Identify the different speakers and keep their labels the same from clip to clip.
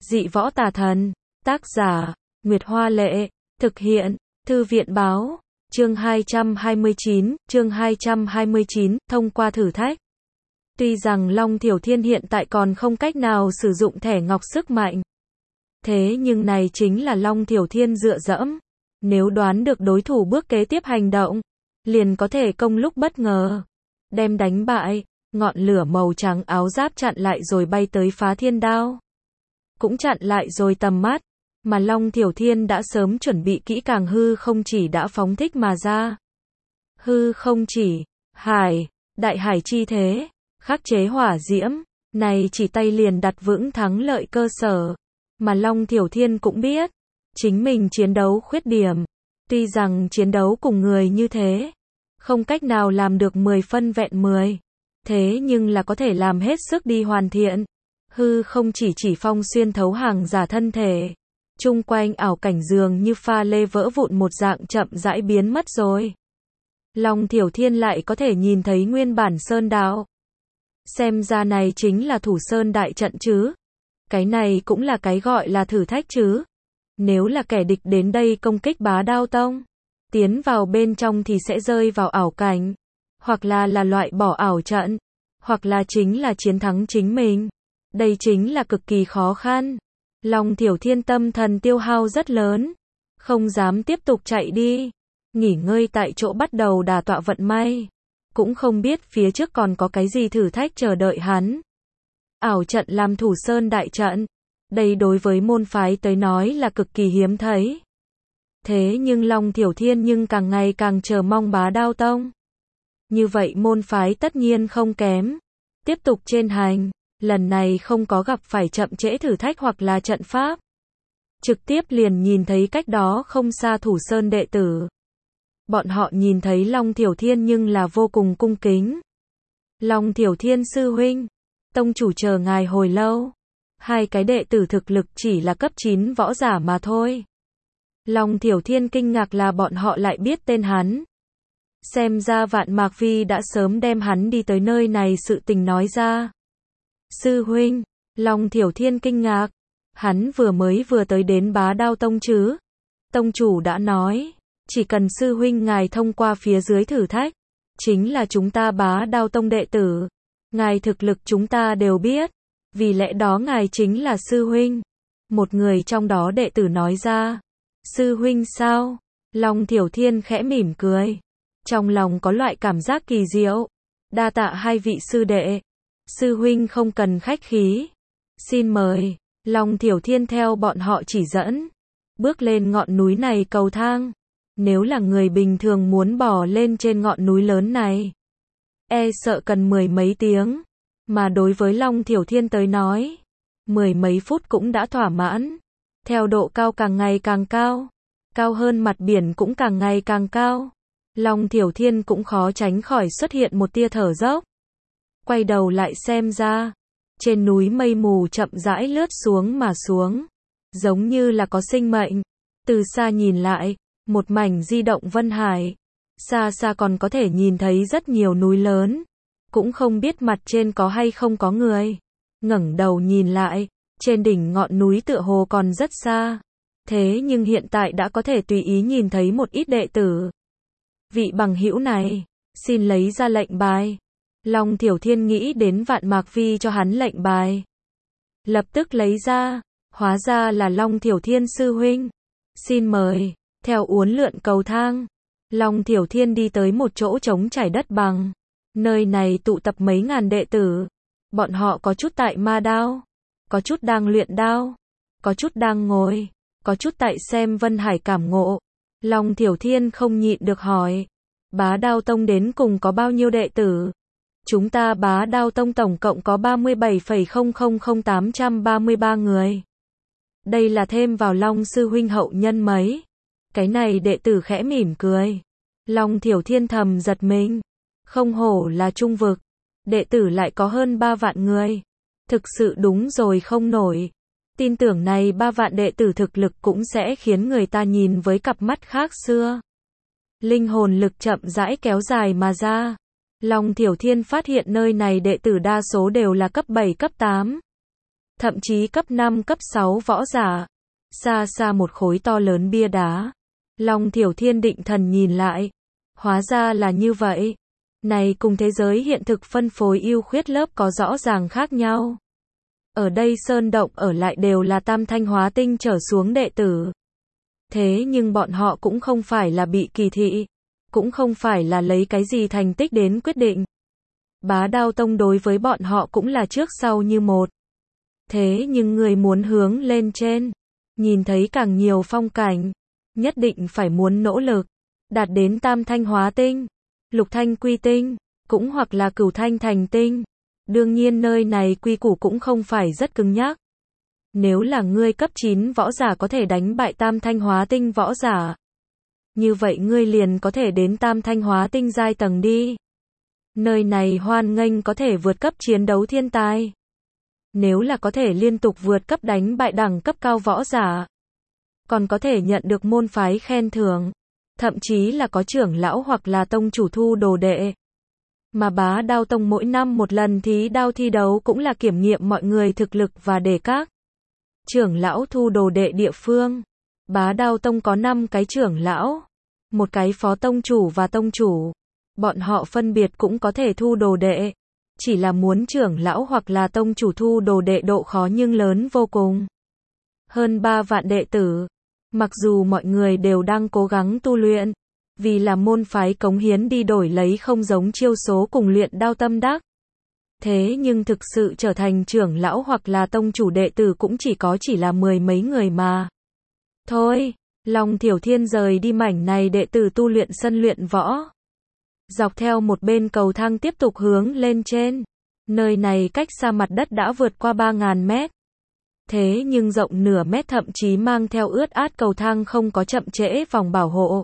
Speaker 1: Dị võ tà thần. Tác giả, Nguyệt Hoa Lệ. Thực hiện, Thư viện Báo. Chương 229, thông qua thử thách. Tuy rằng Long Thiểu Thiên hiện tại còn không cách nào sử dụng thẻ ngọc sức mạnh. Thế nhưng này chính là Long Thiểu Thiên dựa dẫm. Nếu đoán được đối thủ bước kế tiếp hành động, liền có thể công lúc bất ngờ. Đem đánh bại, ngọn lửa màu trắng áo giáp chặn lại rồi bay tới phá thiên đao. Cũng chặn lại rồi tầm mắt, mà Long Thiểu Thiên đã sớm chuẩn bị kỹ càng hư không chỉ đã phóng thích mà ra. Hư không chỉ, đại hải chi thế, khắc chế hỏa diễm, này chỉ tay liền đặt vững thắng lợi cơ sở. Mà Long Thiểu Thiên cũng biết, chính mình chiến đấu khuyết điểm. Tuy rằng chiến đấu cùng người như thế, không cách nào làm được 10 phân vẹn 10. Thế nhưng là có thể làm hết sức đi hoàn thiện. Hư không chỉ phong xuyên thấu hàng giả thân thể. Chung quanh ảo cảnh dường như pha lê vỡ vụn một dạng chậm rãi biến mất rồi. Long Thiểu Thiên lại có thể nhìn thấy nguyên bản sơn đạo. Xem ra này chính là thủ sơn đại trận chứ. Cái này cũng là cái gọi là thử thách chứ. Nếu là kẻ địch đến đây công kích Bá Đao Tông, tiến vào bên trong thì sẽ rơi vào ảo cảnh, hoặc là loại bỏ ảo trận, hoặc là chính là chiến thắng chính mình. Đây chính là cực kỳ khó khăn. Long Thiểu Thiên tâm thần tiêu hao rất lớn, không dám tiếp tục chạy đi, nghỉ ngơi tại chỗ bắt đầu đả tọa vận may, cũng không biết phía trước còn có cái gì thử thách chờ đợi hắn. Ảo trận làm thủ sơn đại trận, đây đối với môn phái tới nói là cực kỳ hiếm thấy. Thế nhưng Long Thiểu Thiên nhưng càng ngày càng chờ mong Bá Đao Tông. Như vậy môn phái tất nhiên không kém. Tiếp tục trên hành, lần này không có gặp phải chậm trễ thử thách hoặc là trận pháp. Trực tiếp liền nhìn thấy cách đó không xa thủ sơn đệ tử. Bọn họ nhìn thấy Long Thiểu Thiên nhưng là vô cùng cung kính. Long Thiểu Thiên sư huynh, tông chủ chờ ngài hồi lâu. Hai cái đệ tử thực lực chỉ là cấp 9 võ giả mà thôi. Long Thiểu Thiên kinh ngạc là bọn họ lại biết tên hắn. Xem ra Vạn Mạc Vi đã sớm đem hắn đi tới nơi này sự tình nói ra. Sư huynh, Long Thiểu Thiên kinh ngạc. Hắn vừa tới đến Bá Đao Tông chứ. Tông chủ đã nói, chỉ cần sư huynh ngài thông qua phía dưới thử thách, chính là chúng ta Bá Đao Tông đệ tử. Ngài thực lực chúng ta đều biết. Vì lẽ đó ngài chính là sư huynh. Một người trong đó đệ tử nói ra. Sư huynh sao? Long Thiểu Thiên khẽ mỉm cười. Trong lòng có loại cảm giác kỳ diệu. Đa tạ hai vị sư đệ. Sư huynh không cần khách khí. Xin mời. Long Thiểu Thiên theo bọn họ chỉ dẫn. Bước lên ngọn núi này cầu thang. Nếu là người bình thường muốn bò lên trên ngọn núi lớn này, e sợ cần 10 mấy tiếng. Mà đối với Long Thiểu Thiên tới nói, 10 mấy phút cũng đã thỏa mãn. Theo độ cao càng ngày càng cao, cao hơn mặt biển cũng càng ngày càng cao. Long Thiểu Thiên cũng khó tránh khỏi xuất hiện một tia thở dốc. Quay đầu lại xem ra, trên núi mây mù chậm rãi lướt xuống mà xuống, giống như là có sinh mệnh. Từ xa nhìn lại, một mảnh di động vân hải. Xa xa còn có thể nhìn thấy rất nhiều núi lớn. Cũng không biết mặt trên có hay không có người. Ngẩng đầu nhìn lại, trên đỉnh ngọn núi tựa hồ còn rất xa. Thế nhưng hiện tại đã có thể tùy ý nhìn thấy một ít đệ tử. Vị bằng hữu này, xin lấy ra lệnh bài. Long Thiểu Thiên nghĩ đến Vạn Mạc Vi cho hắn lệnh bài. Lập tức lấy ra, hóa ra là Long Thiểu Thiên sư huynh. Xin mời, theo uốn lượn cầu thang. Long Thiểu Thiên đi tới một chỗ trống trải đất bằng. Nơi này tụ tập mấy ngàn đệ tử. Bọn họ có chút tại ma đao, có chút đang luyện đao, có chút đang ngồi, có chút tại xem Vân Hải cảm ngộ. Long Thiểu Thiên không nhịn được hỏi, Bá Đao Tông đến cùng có bao nhiêu đệ tử? Chúng ta Bá Đao Tông tổng cộng có 37,000833 người. Đây là thêm vào Long sư huynh hậu nhân mấy. Cái này đệ tử khẽ mỉm cười. Long Thiểu Thiên thầm giật mình. Không hổ là trung vực, đệ tử lại có hơn 3 vạn người. Thực sự đúng rồi không nổi. Tin tưởng này 3 vạn đệ tử thực lực cũng sẽ khiến người ta nhìn với cặp mắt khác xưa. Linh hồn lực chậm rãi kéo dài mà ra. Long Thiểu Thiên phát hiện nơi này đệ tử đa số đều là cấp 7 cấp 8. thậm chí cấp 5 cấp 6 võ giả. Xa xa một khối to lớn bia đá. Long Thiểu Thiên định thần nhìn lại. Hóa ra là như vậy. Này cùng thế giới hiện thực phân phối ưu khuyết lớp có rõ ràng khác nhau. Ở đây sơn động ở lại đều là tam thanh hóa tinh trở xuống đệ tử. Thế nhưng bọn họ cũng không phải là bị kỳ thị. Cũng không phải là lấy cái gì thành tích đến quyết định. Bá Đao Tông đối với bọn họ cũng là trước sau như một. Thế nhưng người muốn hướng lên trên, nhìn thấy càng nhiều phong cảnh, nhất định phải muốn nỗ lực, đạt đến tam thanh hóa tinh, lục thanh quy tinh, cũng hoặc là cửu thanh thành tinh. Đương nhiên nơi này quy củ cũng không phải rất cứng nhắc. Nếu là ngươi cấp 9 võ giả có thể đánh bại tam thanh hóa tinh võ giả, như vậy ngươi liền có thể đến tam thanh hóa tinh giai tầng đi. Nơi này hoan nghênh có thể vượt cấp chiến đấu thiên tài. Nếu là có thể liên tục vượt cấp đánh bại đẳng cấp cao võ giả, còn có thể nhận được môn phái khen thưởng, thậm chí là có trưởng lão hoặc là tông chủ thu đồ đệ. Mà Bá Đao Tông mỗi năm một lần thí đao thi đấu cũng là kiểm nghiệm mọi người thực lực và để các trưởng lão thu đồ đệ địa phương. Bá Đao Tông có 5 cái trưởng lão, một cái phó tông chủ và tông chủ. Bọn họ phân biệt cũng có thể thu đồ đệ. Chỉ là muốn trưởng lão hoặc là tông chủ thu đồ đệ độ khó nhưng lớn vô cùng. Hơn 3 vạn đệ tử. Mặc dù mọi người đều đang cố gắng tu luyện, vì là môn phái cống hiến đi đổi lấy không giống chiêu số cùng luyện đao tâm đắc. Thế nhưng thực sự trở thành trưởng lão hoặc là tông chủ đệ tử cũng chỉ là 10 mấy người mà. Thôi, Long Thiểu Thiên rời đi mảnh này đệ tử tu luyện sân luyện võ. Dọc theo một bên cầu thang tiếp tục hướng lên trên. Nơi này cách xa mặt đất đã vượt qua 3.000 mét. Thế nhưng rộng nửa mét thậm chí mang theo ướt át cầu thang không có chậm trễ vòng bảo hộ.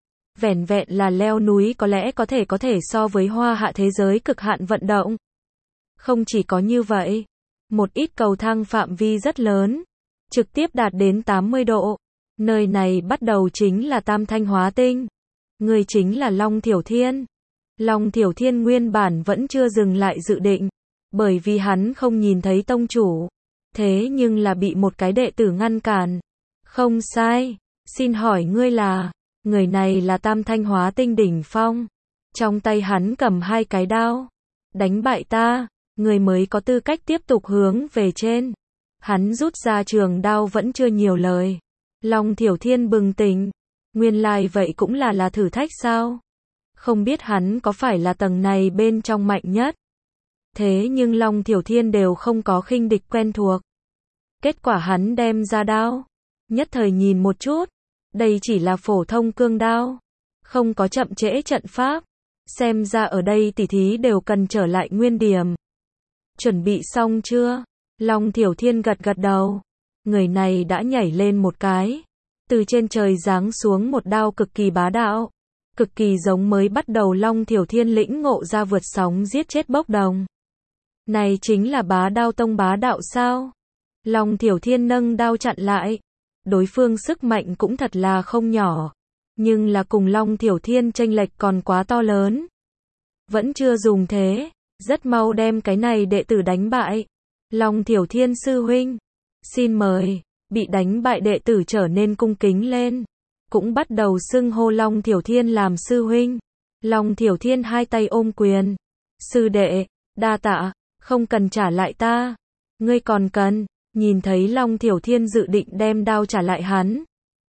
Speaker 1: Vẻn vẹn là leo núi có lẽ có thể so với hoa hạ thế giới cực hạn vận động. Không chỉ có như vậy, một ít cầu thang phạm vi rất lớn, trực tiếp đạt đến 80 độ. Nơi này bắt đầu chính là tam thanh hóa tinh. Người chính là Long Thiểu Thiên. Long Thiểu Thiên nguyên bản vẫn chưa dừng lại dự định, bởi vì hắn không nhìn thấy tông chủ. Thế nhưng là bị một cái đệ tử ngăn cản. Không sai, xin hỏi ngươi là, người này là tam thanh hóa tinh đỉnh phong. Trong tay hắn cầm 2 cái đao. Đánh bại ta, người mới có tư cách tiếp tục hướng về trên. Hắn rút ra trường đao vẫn chưa nhiều lời. Long Thiểu Thiên bừng tỉnh. Nguyên lai vậy cũng là thử thách sao? Không biết hắn có phải là tầng này bên trong mạnh nhất. Thế nhưng Long Thiểu Thiên đều không có khinh địch quen thuộc. Kết quả hắn đem ra đao. Nhất thời nhìn một chút. Đây chỉ là phổ thông cương đao. Không có chậm trễ trận pháp. Xem ra ở đây tỉ thí đều cần trở lại nguyên điểm. Chuẩn bị xong chưa? Long Thiểu Thiên gật gật đầu. Người này đã nhảy lên một cái. Từ trên trời giáng xuống một đao cực kỳ bá đạo. Cực kỳ giống mới bắt đầu Long Thiểu Thiên lĩnh ngộ ra vượt sóng giết chết bốc đồng. Này chính là Bá Đao Tông bá đạo sao? Long Thiểu Thiên nâng đao chặn lại. Đối phương sức mạnh cũng thật là không nhỏ. Nhưng là cùng Long Thiểu Thiên chênh lệch còn quá to lớn. Vẫn chưa dùng thế. Rất mau đem cái này đệ tử đánh bại. Long Thiểu Thiên sư huynh. Xin mời. Bị đánh bại đệ tử trở nên cung kính lên. Cũng bắt đầu xưng hô Long Thiểu Thiên làm sư huynh. Long Thiểu Thiên 2 tay ôm quyền. Sư đệ, đa tạ, không cần trả lại ta. Ngươi còn cần. Nhìn thấy Long Thiểu Thiên dự định đem đao trả lại hắn.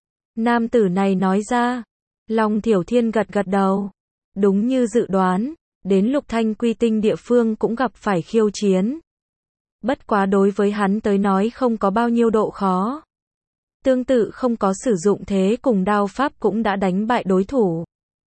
Speaker 1: Nam tử này nói ra. Long Thiểu Thiên gật gật đầu. Đúng như dự đoán, đến lục thanh quy tinh địa phương cũng gặp phải khiêu chiến. Bất quá đối với hắn tới nói không có bao nhiêu độ khó. Tương tự không có sử dụng thế cùng đao pháp cũng đã đánh bại đối thủ.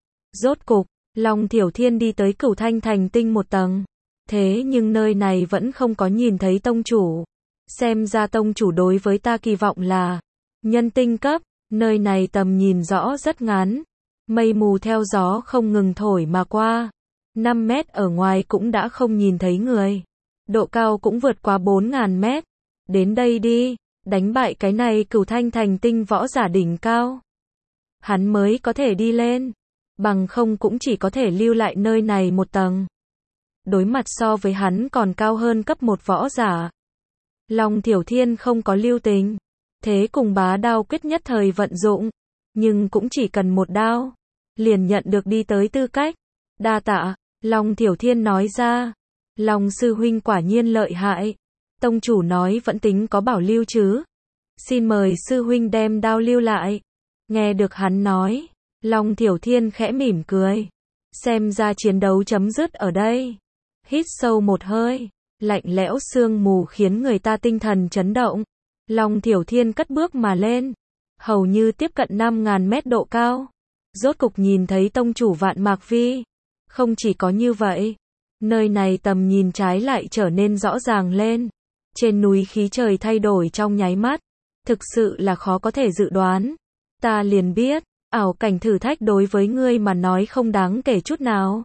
Speaker 1: Rốt cục, Long Thiểu Thiên đi tới cửu thanh thành tinh một tầng. Thế nhưng nơi này vẫn không có nhìn thấy tông chủ. Xem ra tông chủ đối với ta kỳ vọng là nhân tinh cấp. Nơi này tầm nhìn rõ rất ngắn. Mây mù theo gió không ngừng thổi mà qua. 5 mét ở ngoài cũng đã không nhìn thấy người. Độ cao cũng vượt qua 4.000 mét. Đến đây đi, đánh bại cái này cửu thanh thành tinh võ giả đỉnh cao. Hắn mới có thể đi lên. Bằng không cũng chỉ có thể lưu lại nơi này một tầng. Đối mặt so với hắn còn cao hơn cấp 1 võ giả. Long Thiểu Thiên không có lưu tình. Thế cùng bá đao quyết nhất thời vận dụng. Nhưng cũng chỉ cần một đao. Liền nhận được đi tới tư cách. Đa tạ, Long Thiểu Thiên nói ra. Long sư huynh quả nhiên lợi hại. Tông chủ nói vẫn tính có bảo lưu chứ. Xin mời sư huynh đem đao lưu lại. Nghe được hắn nói. Long Thiểu Thiên khẽ mỉm cười. Xem ra chiến đấu chấm dứt ở đây. Hít sâu một hơi. Lạnh lẽo sương mù khiến người ta tinh thần chấn động. Long Thiểu Thiên cất bước mà lên. Hầu như tiếp cận 5.000 mét độ cao. Rốt cục nhìn thấy tông chủ Vạn Mạc Vi. Không chỉ có như vậy. Nơi này tầm nhìn trái lại trở nên rõ ràng lên. Trên núi khí trời thay đổi trong nháy mắt. Thực sự là khó có thể dự đoán. Ta liền biết, ảo cảnh thử thách đối với ngươi mà nói không đáng kể chút nào.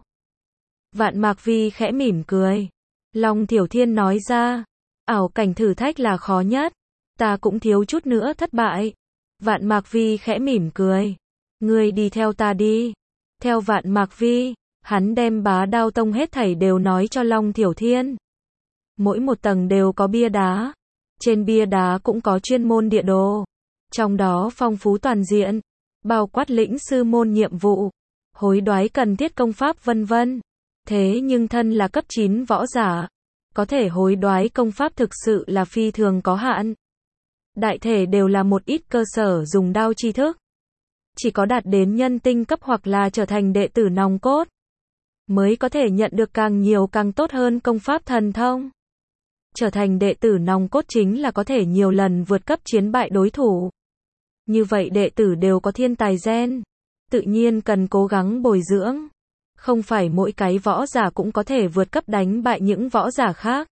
Speaker 1: Vạn Mạc Vi khẽ mỉm cười. Long Thiểu Thiên nói ra, ảo cảnh thử thách là khó nhất. Ta cũng thiếu chút nữa thất bại. Vạn Mạc Vi khẽ mỉm cười. Ngươi đi theo ta đi. Theo Vạn Mạc Vi, hắn đem Bá Đao Tông hết thảy đều nói cho Long Thiểu Thiên. Mỗi một tầng đều có bia đá. Trên bia đá cũng có chuyên môn địa đồ. Trong đó phong phú toàn diện, bao quát lĩnh sư môn nhiệm vụ, hối đoái cần thiết công pháp vân vân. Thế nhưng thân là cấp 9 võ giả, có thể hối đoái công pháp thực sự là phi thường có hạn. Đại thể đều là một ít cơ sở dùng đao tri thức. Chỉ có đạt đến nhân tinh cấp hoặc là trở thành đệ tử nòng cốt, mới có thể nhận được càng nhiều càng tốt hơn công pháp thần thông. Trở thành đệ tử nòng cốt chính là có thể nhiều lần vượt cấp chiến bại đối thủ. Như vậy đệ tử đều có thiên tài gen. Tự nhiên cần cố gắng bồi dưỡng. Không phải mỗi cái võ giả cũng có thể vượt cấp đánh bại những võ giả khác.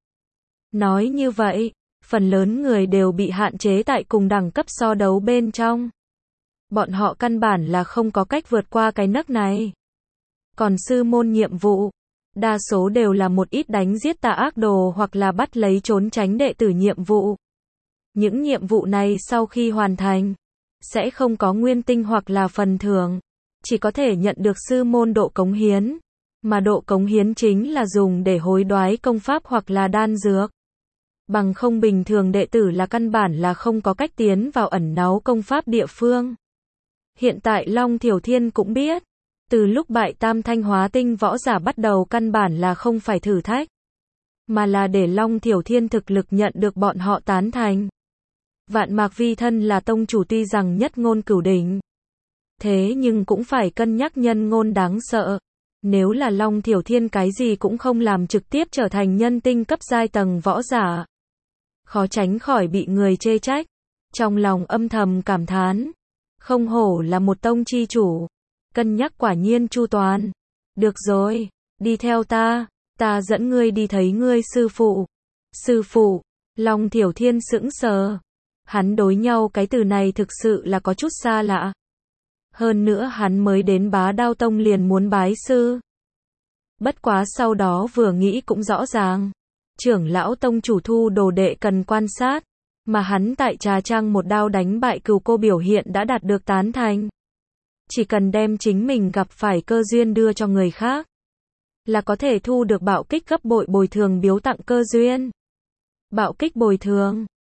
Speaker 1: Nói như vậy, phần lớn người đều bị hạn chế tại cùng đẳng cấp so đấu bên trong. Bọn họ căn bản là không có cách vượt qua cái nấc này. Còn sư môn nhiệm vụ, đa số đều là một ít đánh giết tà ác đồ hoặc là bắt lấy trốn tránh đệ tử nhiệm vụ. Những nhiệm vụ này sau khi hoàn thành, sẽ không có nguyên tinh hoặc là phần thưởng, chỉ có thể nhận được sư môn độ cống hiến, mà độ cống hiến chính là dùng để hối đoái công pháp hoặc là đan dược. Bằng không bình thường đệ tử là căn bản là không có cách tiến vào ẩn náu công pháp địa phương. Hiện tại Long Thiểu Thiên cũng biết, từ lúc bại tam thanh hóa tinh võ giả bắt đầu căn bản là không phải thử thách, mà là để Long Thiểu Thiên thực lực nhận được bọn họ tán thành. Vạn Mạc Vi thân là tông chủ tuy rằng nhất ngôn cửu đỉnh, thế nhưng cũng phải cân nhắc nhân ngôn đáng sợ. Nếu là Long Thiểu Thiên cái gì cũng không làm trực tiếp trở thành nhân tinh cấp giai tầng võ giả, khó tránh khỏi bị người chê trách. Trong lòng âm thầm cảm thán, không hổ là một tông chi chủ, cân nhắc quả nhiên chu toàn. Được rồi, đi theo ta dẫn ngươi đi thấy ngươi sư phụ. Sư phụ, Long Thiểu Thiên sững sờ. Hắn đối nhau cái từ này thực sự là có chút xa lạ. Hơn nữa hắn mới đến Bá Đao Tông liền muốn bái sư. Bất quá sau đó vừa nghĩ cũng rõ ràng. Trưởng lão tông chủ thu đồ đệ cần quan sát. Mà hắn tại Trà Trang một đao đánh bại Cừu Cô biểu hiện đã đạt được tán thành. Chỉ cần đem chính mình gặp phải cơ duyên đưa cho người khác, là có thể thu được bạo kích gấp bội bồi thường biếu tặng cơ duyên. Bạo kích bồi thường,